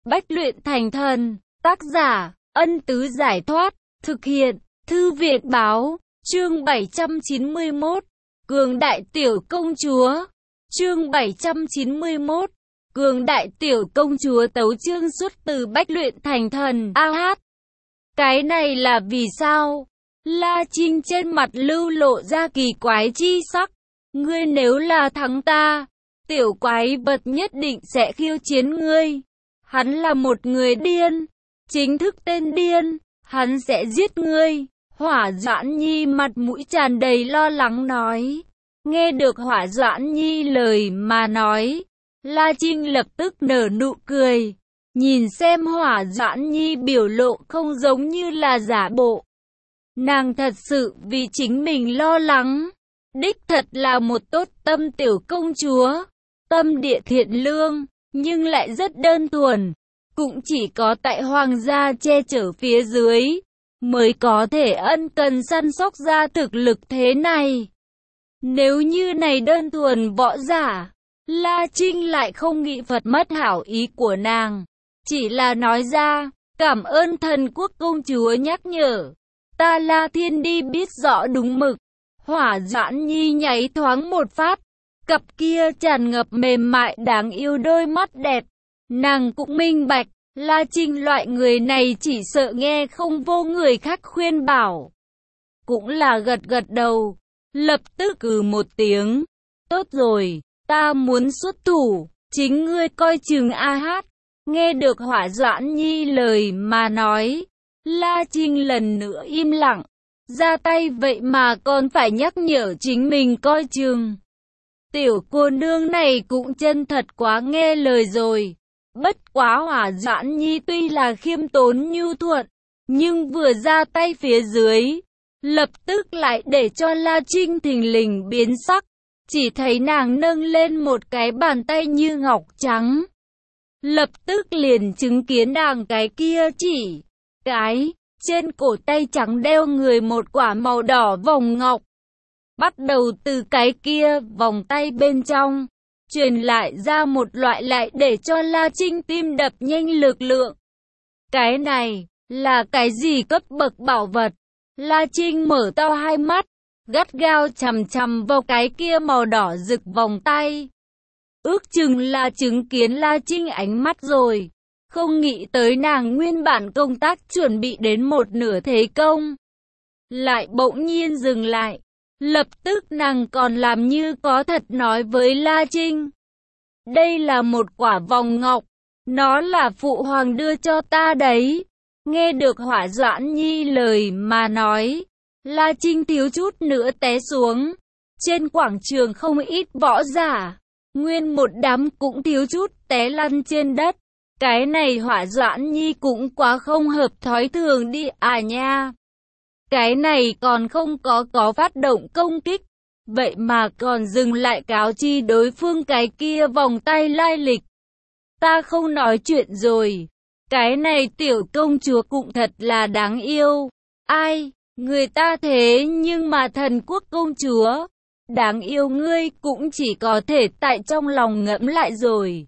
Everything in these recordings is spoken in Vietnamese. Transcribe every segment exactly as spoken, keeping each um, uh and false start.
Bách luyện thành thần. Tác giả, Ân Tứ Giải Thoát. Thực hiện, Thư viện Báo. Chương bảy trăm chín mươi mốt. Cường đại tiểu công chúa. Chương bảy trăm chín mươi mốt. Cường đại tiểu công chúa. Tấu chương xuất từ Bách luyện thành thần. A hát. Cái này là vì sao? La Trinh trên mặt lưu lộ ra kỳ quái chi sắc. Ngươi nếu là thắng ta, tiểu quái vật nhất định sẽ khiêu chiến ngươi. Hắn là một người điên, chính thức tên điên, hắn sẽ giết ngươi. Hỏa Doãn Nhi mặt mũi tràn đầy lo lắng nói. Nghe được Hỏa Doãn Nhi lời mà nói, La Trinh lập tức nở nụ cười. Nhìn xem Hỏa Doãn Nhi biểu lộ không giống như là giả bộ. Nàng thật sự vì chính mình lo lắng. Đích thật là một tốt tâm tiểu công chúa. Tâm địa thiện lương, nhưng lại rất đơn thuần. Cũng chỉ có tại hoàng gia che chở phía dưới, mới có thể ân cần săn sóc ra thực lực thế này. Nếu như này đơn thuần võ giả, La Trinh lại không nghĩ Phật mất hảo ý của nàng. Chỉ là nói ra, cảm ơn thần quốc công chúa nhắc nhở. Ta La Thiên đi biết rõ đúng mực. Hỏa Doãn Nhi nháy thoáng một phát. Cặp kia tràn ngập mềm mại đáng yêu đôi mắt đẹp. Nàng cũng minh bạch, La Trinh loại người này chỉ sợ nghe không vô người khác khuyên bảo. Cũng là gật gật đầu, lập tức cừ một tiếng. Tốt rồi, ta muốn xuất thủ, chính ngươi coi chừng A hát. Nghe được Hỏa Doãn Nhi lời mà nói, La Trinh lần nữa im lặng. Ra tay vậy mà còn phải nhắc nhở chính mình coi chừng. Tiểu cô nương này cũng chân thật quá nghe lời rồi. Bất quá Hỏa Doãn Nhi tuy là khiêm tốn nhu thuận, nhưng vừa ra tay phía dưới, lập tức lại để cho La Trinh thình lình biến sắc. Chỉ thấy nàng nâng lên một cái bàn tay như ngọc trắng. Lập tức liền chứng kiến nàng cái kia chỉ cái, trên cổ tay trắng đeo người một quả màu đỏ vòng ngọc. Bắt đầu từ cái kia vòng tay bên trong, truyền lại ra một loại lại để cho La Trinh tim đập nhanh lực lượng. Cái này, là cái gì cấp bậc bảo vật? La Trinh mở to hai mắt, gắt gao chằm chằm vào cái kia màu đỏ rực vòng tay. Ước chừng là chứng kiến La Trinh ánh mắt rồi. Không nghĩ tới nàng nguyên bản công tác chuẩn bị đến một nửa thế công, lại bỗng nhiên dừng lại. Lập tức nàng còn làm như có thật nói với La Trinh. Đây là một quả vòng ngọc, nó là phụ hoàng đưa cho ta đấy. Nghe được Hỏa Doãn Nhi lời mà nói, La Trinh thiếu chút nữa té xuống. Trên quảng trường không ít võ giả, nguyên một đám cũng thiếu chút té lăn trên đất. Cái này Hỏa Doãn Nhi cũng quá không hợp thói thường đi à nha. Cái này còn không có có phát động công kích, vậy mà còn dừng lại cáo chi đối phương cái kia vòng tay lai lịch. Ta không nói chuyện rồi, cái này tiểu công chúa cũng thật là đáng yêu. Ai, người ta thế nhưng mà thần quốc công chúa, đáng yêu ngươi cũng chỉ có thể tại trong lòng ngẫm lại rồi.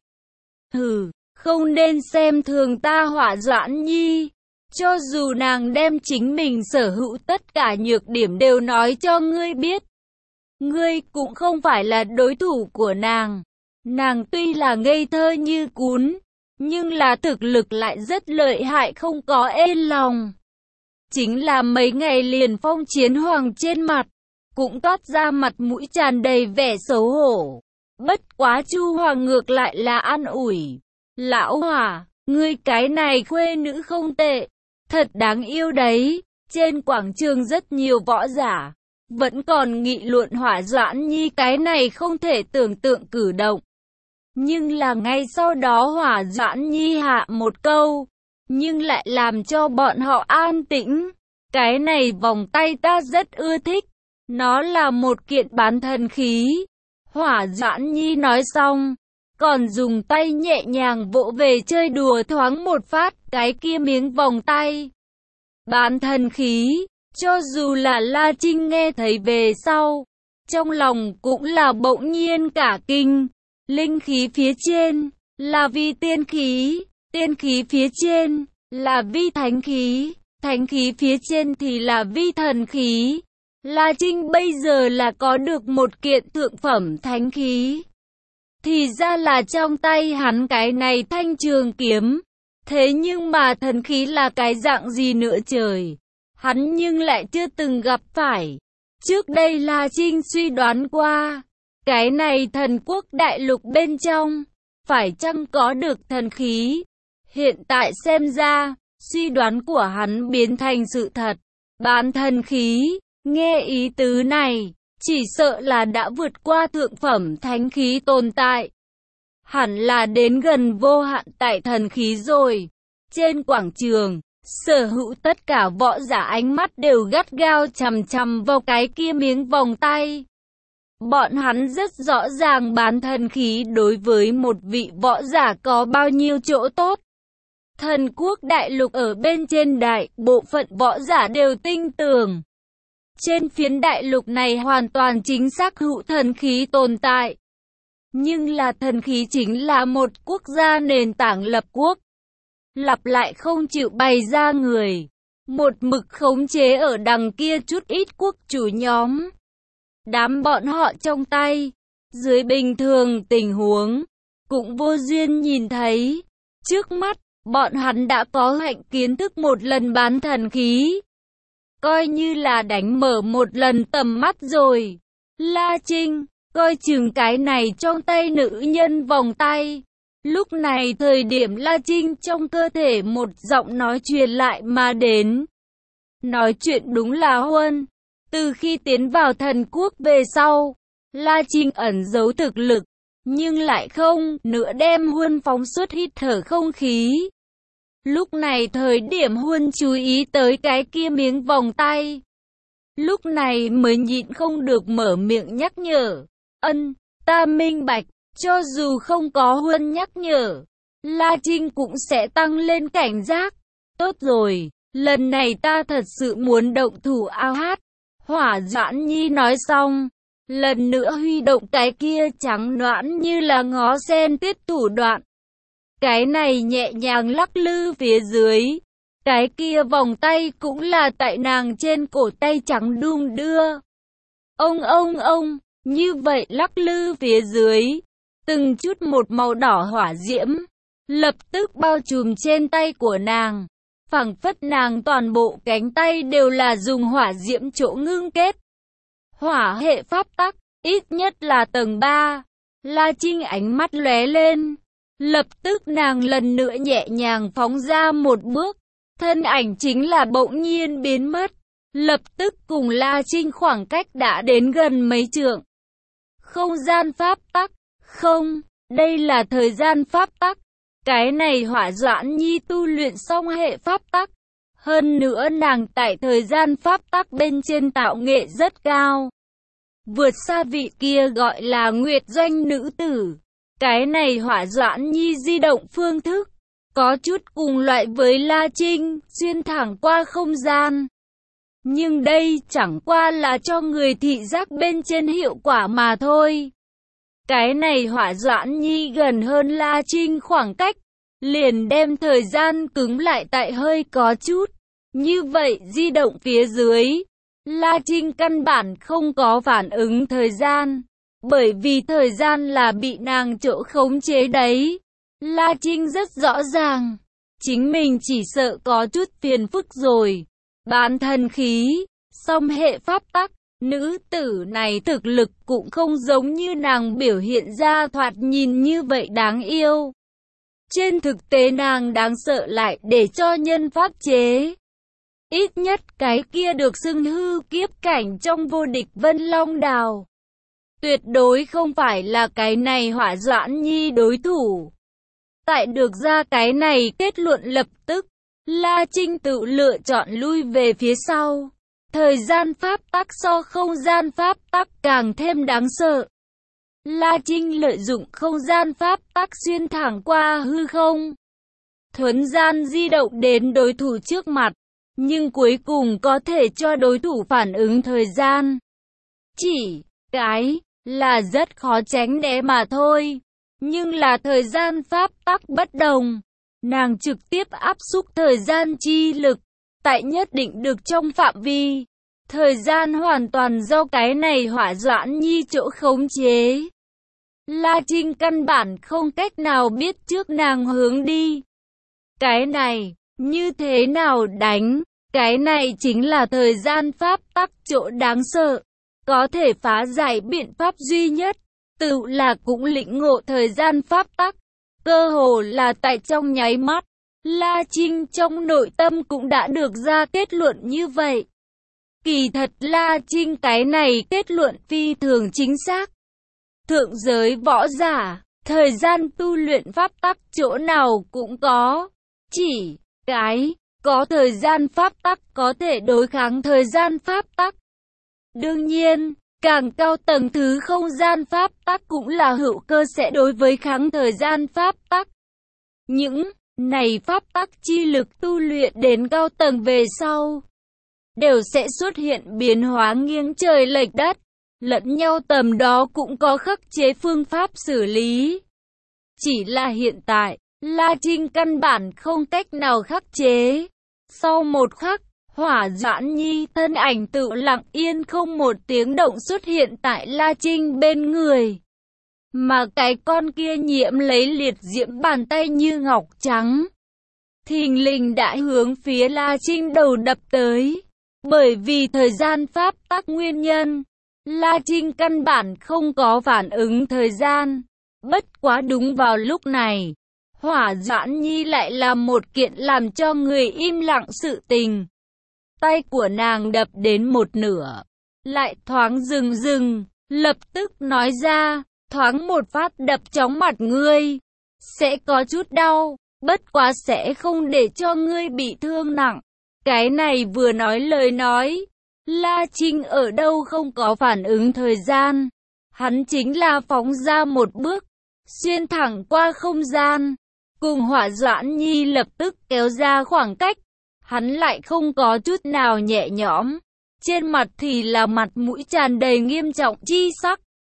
Hừ, không nên xem thường ta Hỏa Doãn Nhi. Cho dù nàng đem chính mình sở hữu tất cả nhược điểm đều nói cho ngươi biết, ngươi cũng không phải là đối thủ của nàng. Nàng tuy là ngây thơ như cún, nhưng là thực lực lại rất lợi hại không có ê lòng. Chính là mấy ngày liền phong chiến hoàng trên mặt, cũng toát ra mặt mũi tràn đầy vẻ xấu hổ. Bất quá Chu Hoàng ngược lại là an ủi. Lão Hỏa, ngươi cái này khuê nữ không tệ. Thật đáng yêu đấy. Trên quảng trường rất nhiều võ giả vẫn còn nghị luận Hỏa Doãn Nhi cái này không thể tưởng tượng cử động. Nhưng là ngay sau đó Hỏa Doãn Nhi hạ một câu, nhưng lại làm cho bọn họ an tĩnh. Cái này vòng tay ta rất ưa thích, nó là một kiện bán thần khí. Hỏa Doãn Nhi nói xong, còn dùng tay nhẹ nhàng vỗ về chơi đùa thoáng một phát cái kia miếng vòng tay. Bán thần khí, cho dù là La Trinh nghe thấy về sau, trong lòng cũng là bỗng nhiên cả kinh. Linh khí phía trên, là vi tiên khí, Tiên khí phía trên là vi thánh khí, thánh khí phía trên thì là vi thần khí. La Trinh bây giờ là có được một kiện thượng phẩm thánh khí. Thì ra là trong tay hắn cái này thanh trường kiếm. Thế nhưng mà thần khí là cái dạng gì nữa trời? Hắn nhưng lại chưa từng gặp phải. Trước đây La Trinh suy đoán qua, cái này thần quốc đại lục bên trong, phải chăng có được thần khí? Hiện tại xem ra, suy đoán của hắn biến thành sự thật. Bán thần khí, nghe ý tứ này, chỉ sợ là đã vượt qua thượng phẩm thánh khí tồn tại. Hẳn là đến gần vô hạn tại thần khí rồi. Trên quảng trường, sở hữu tất cả võ giả ánh mắt đều gắt gao chằm chằm vào cái kia miếng vòng tay. Bọn hắn rất rõ ràng bán thần khí đối với một vị võ giả có bao nhiêu chỗ tốt. Thần quốc đại lục ở bên trên đại bộ phận võ giả đều tin tưởng. Trên phiến đại lục này hoàn toàn chính xác hữu thần khí tồn tại. Nhưng là thần khí chính là một quốc gia nền tảng lập quốc. Lặp lại không chịu bày ra người. Một mực khống chế ở đằng kia chút ít quốc chủ nhóm. Đám bọn họ trong tay. Dưới bình thường tình huống. Cũng vô duyên nhìn thấy. Trước mắt, bọn hắn đã có hạnh kiến thức một lần bán thần khí. Coi như là đánh mở một lần tầm mắt rồi. La Trinh, coi chừng cái này trong tay nữ nhân vòng tay. Lúc này thời điểm La Trinh trong cơ thể một giọng nói truyền lại mà đến. Nói chuyện đúng là Huân. Từ khi tiến vào thần quốc về sau, La Trinh ẩn giấu thực lực, nhưng lại không nữa đem Huân phóng xuất hít thở không khí. Lúc này thời điểm Huân chú ý tới cái kia miếng vòng tay. Lúc này mới nhịn không được mở miệng nhắc nhở. Ân, ta minh bạch, cho dù không có Huân nhắc nhở, La Trinh cũng sẽ tăng lên cảnh giác. Tốt rồi, lần này ta thật sự muốn động thủ ao hát. Hỏa Doãn Nhi nói xong, lần nữa huy động cái kia trắng nõn như là ngó sen tuyết thủ đoạn. Cái này nhẹ nhàng lắc lư phía dưới. Cái kia vòng tay cũng là tại nàng trên cổ tay trắng đung đưa. Ông ông ông, như vậy lắc lư phía dưới. Từng chút một màu đỏ hỏa diễm, lập tức bao trùm trên tay của nàng. Phảng phất nàng toàn bộ cánh tay đều là dùng hỏa diễm chỗ ngưng kết. Hỏa hệ pháp tắc, ít nhất là tầng ba. La Trinh ánh mắt lóe lên. Lập tức nàng lần nữa nhẹ nhàng phóng ra một bước. Thân ảnh chính là bỗng nhiên biến mất. Lập tức cùng La Trinh khoảng cách đã đến gần mấy trượng. Không gian pháp tắc. Không, đây là thời gian pháp tắc. Cái này Hỏa Doãn Nhi tu luyện xong hệ pháp tắc. Hơn nữa nàng tại thời gian pháp tắc bên trên tạo nghệ rất cao. Vượt xa vị kia gọi là Nguyệt Doanh nữ tử. Cái này Hỏa Doãn Nhi di động phương thức. Có chút cùng loại với La Trinh, xuyên thẳng qua không gian. Nhưng đây chẳng qua là cho người thị giác bên trên hiệu quả mà thôi. Cái này Hỏa Doãn Nhi gần hơn La Trinh khoảng cách, liền đem thời gian cứng lại tại hơi có chút. Như vậy di động phía dưới, La Trinh căn bản không có phản ứng thời gian, bởi vì thời gian là bị nàng chỗ khống chế đấy. La Trinh rất rõ ràng, chính mình chỉ sợ có chút phiền phức rồi. Bán thần khí, song hệ pháp tắc, nữ tử này thực lực cũng không giống như nàng biểu hiện ra thoạt nhìn như vậy đáng yêu. Trên thực tế nàng đáng sợ lại để cho nhân pháp chế. Ít nhất cái kia được xưng hư kiếp cảnh trong vô địch Vân Long Đào. Tuyệt đối không phải là cái này Hỏa Doãn Nhi đối thủ. Tại được ra cái này kết luận lập tức, La Trinh tự lựa chọn lui về phía sau. Thời gian pháp tắc so không gian pháp tắc càng thêm đáng sợ. La Trinh lợi dụng không gian pháp tắc xuyên thẳng qua hư không. Thuấn gian di động đến đối thủ trước mặt, nhưng cuối cùng có thể cho đối thủ phản ứng thời gian. Chỉ cái là rất khó tránh né mà thôi. Nhưng là thời gian pháp tắc bất đồng. nàng trực tiếp áp xúc thời gian chi lực, tại nhất định được trong phạm vi. Thời gian hoàn toàn do cái này Hỏa Doãn Nhi chỗ khống chế. La Trinh căn bản không cách nào biết trước nàng hướng đi. Cái này, như thế nào đánh? Cái này chính là thời gian pháp tắc chỗ đáng sợ. Có thể phá giải biện pháp duy nhất, tự là cũng lĩnh ngộ thời gian pháp tắc. Cơ hồ là tại trong nháy mắt, La Trinh trong nội tâm cũng đã được ra kết luận như vậy. Kỳ thật La Trinh cái này kết luận phi thường chính xác. Thượng giới võ giả, thời gian tu luyện pháp tắc chỗ nào cũng có. Chỉ cái có thời gian pháp tắc có thể đối kháng thời gian pháp tắc. Đương nhiên, càng cao tầng thứ không gian pháp tắc cũng là hữu cơ sẽ đối với kháng thời gian pháp tắc. Những này pháp tắc chi lực tu luyện đến cao tầng về sau, đều sẽ xuất hiện biến hóa nghiêng trời lệch đất, lẫn nhau tầm đó cũng có khắc chế phương pháp xử lý. Chỉ là hiện tại, La Trinh căn bản không cách nào khắc chế. Sau một khắc, Hỏa Doãn Nhi thân ảnh tự lặng yên không một tiếng động xuất hiện tại La Trinh bên người. Mà cái con kia nhiễm lấy liệt diễm bàn tay như ngọc trắng, thình lình đã hướng phía La Trinh đầu đập tới. Bởi vì thời gian pháp tắc nguyên nhân, La Trinh căn bản không có phản ứng thời gian. Bất quá đúng vào lúc này, Hỏa Doãn Nhi lại làm một kiện làm cho người im lặng sự tình. Tay của nàng đập đến một nửa, lại thoáng dừng dừng, lập tức nói ra, thoáng một phát đập chóng mặt ngươi, sẽ có chút đau, bất quá sẽ không để cho ngươi bị thương nặng. Cái này vừa nói lời nói, La Trinh ở đâu không có phản ứng thời gian, hắn chính là phóng ra một bước, xuyên thẳng qua không gian, cùng Hỏa Doãn Nhi lập tức kéo ra khoảng cách. Hắn lại không có chút nào nhẹ nhõm, trên mặt thì là mặt mũi tràn đầy nghiêm trọng chi sắc.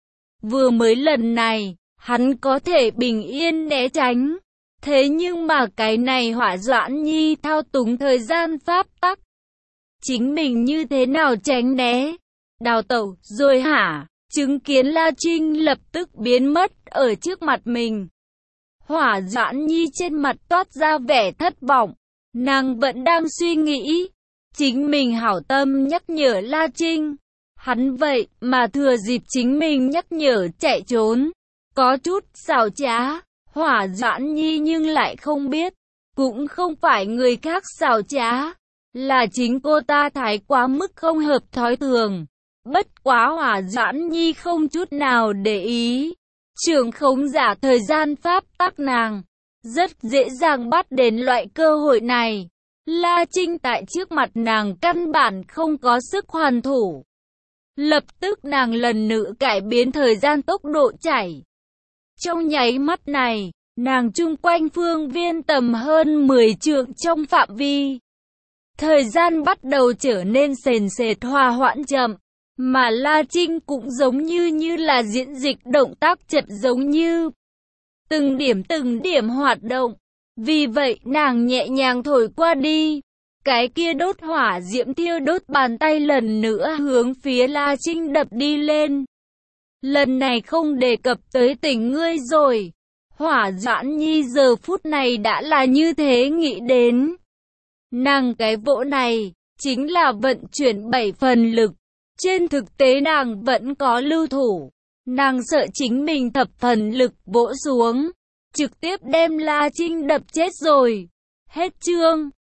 Vừa mới lần này, hắn có thể bình yên né tránh, thế nhưng mà cái này Hỏa Doãn Nhi thao túng thời gian pháp tắc, chính mình như thế nào tránh né? Đào tẩu rồi hả? Chứng kiến La Trinh lập tức biến mất ở trước mặt mình, Hỏa Doãn Nhi trên mặt toát ra vẻ thất vọng. Nàng vẫn đang suy nghĩ, chính mình hảo tâm nhắc nhở La Trinh, hắn vậy mà thừa dịp chính mình nhắc nhở chạy trốn, có chút xảo trá. Hỏa Doãn Nhi nhưng lại không biết, cũng không phải người khác xảo trá, là chính cô ta thái quá mức không hợp thói thường. Bất quá Hỏa Doãn Nhi không chút nào để ý, trưởng khống giả thời gian pháp tắc nàng rất dễ dàng bắt đến loại cơ hội này. La Trinh tại trước mặt nàng căn bản không có sức hoàn thủ. Lập tức nàng lần nữa cải biến thời gian tốc độ chảy. Trong nháy mắt này, nàng chung quanh phương viên tầm hơn mười trượng trong phạm vi. Thời gian bắt đầu trở nên sền sệt hòa hoãn chậm, mà La Trinh cũng giống như như là diễn dịch động tác chật giống như từng điểm từng điểm hoạt động. Vì vậy nàng nhẹ nhàng thổi qua đi, cái kia đốt hỏa diễm thiêu đốt bàn tay lần nữa hướng phía La Trinh đập đi lên. Lần này không đề cập tới tình ngươi rồi. Hỏa Doãn Nhi giờ phút này đã là như thế nghĩ đến. Nàng cái vỗ này, chính là vận chuyển bảy phần lực. Trên thực tế nàng vẫn có lưu thủ. Nàng sợ chính mình thập phần lực vỗ xuống, trực tiếp đem La Trinh đập chết rồi. Hết chương.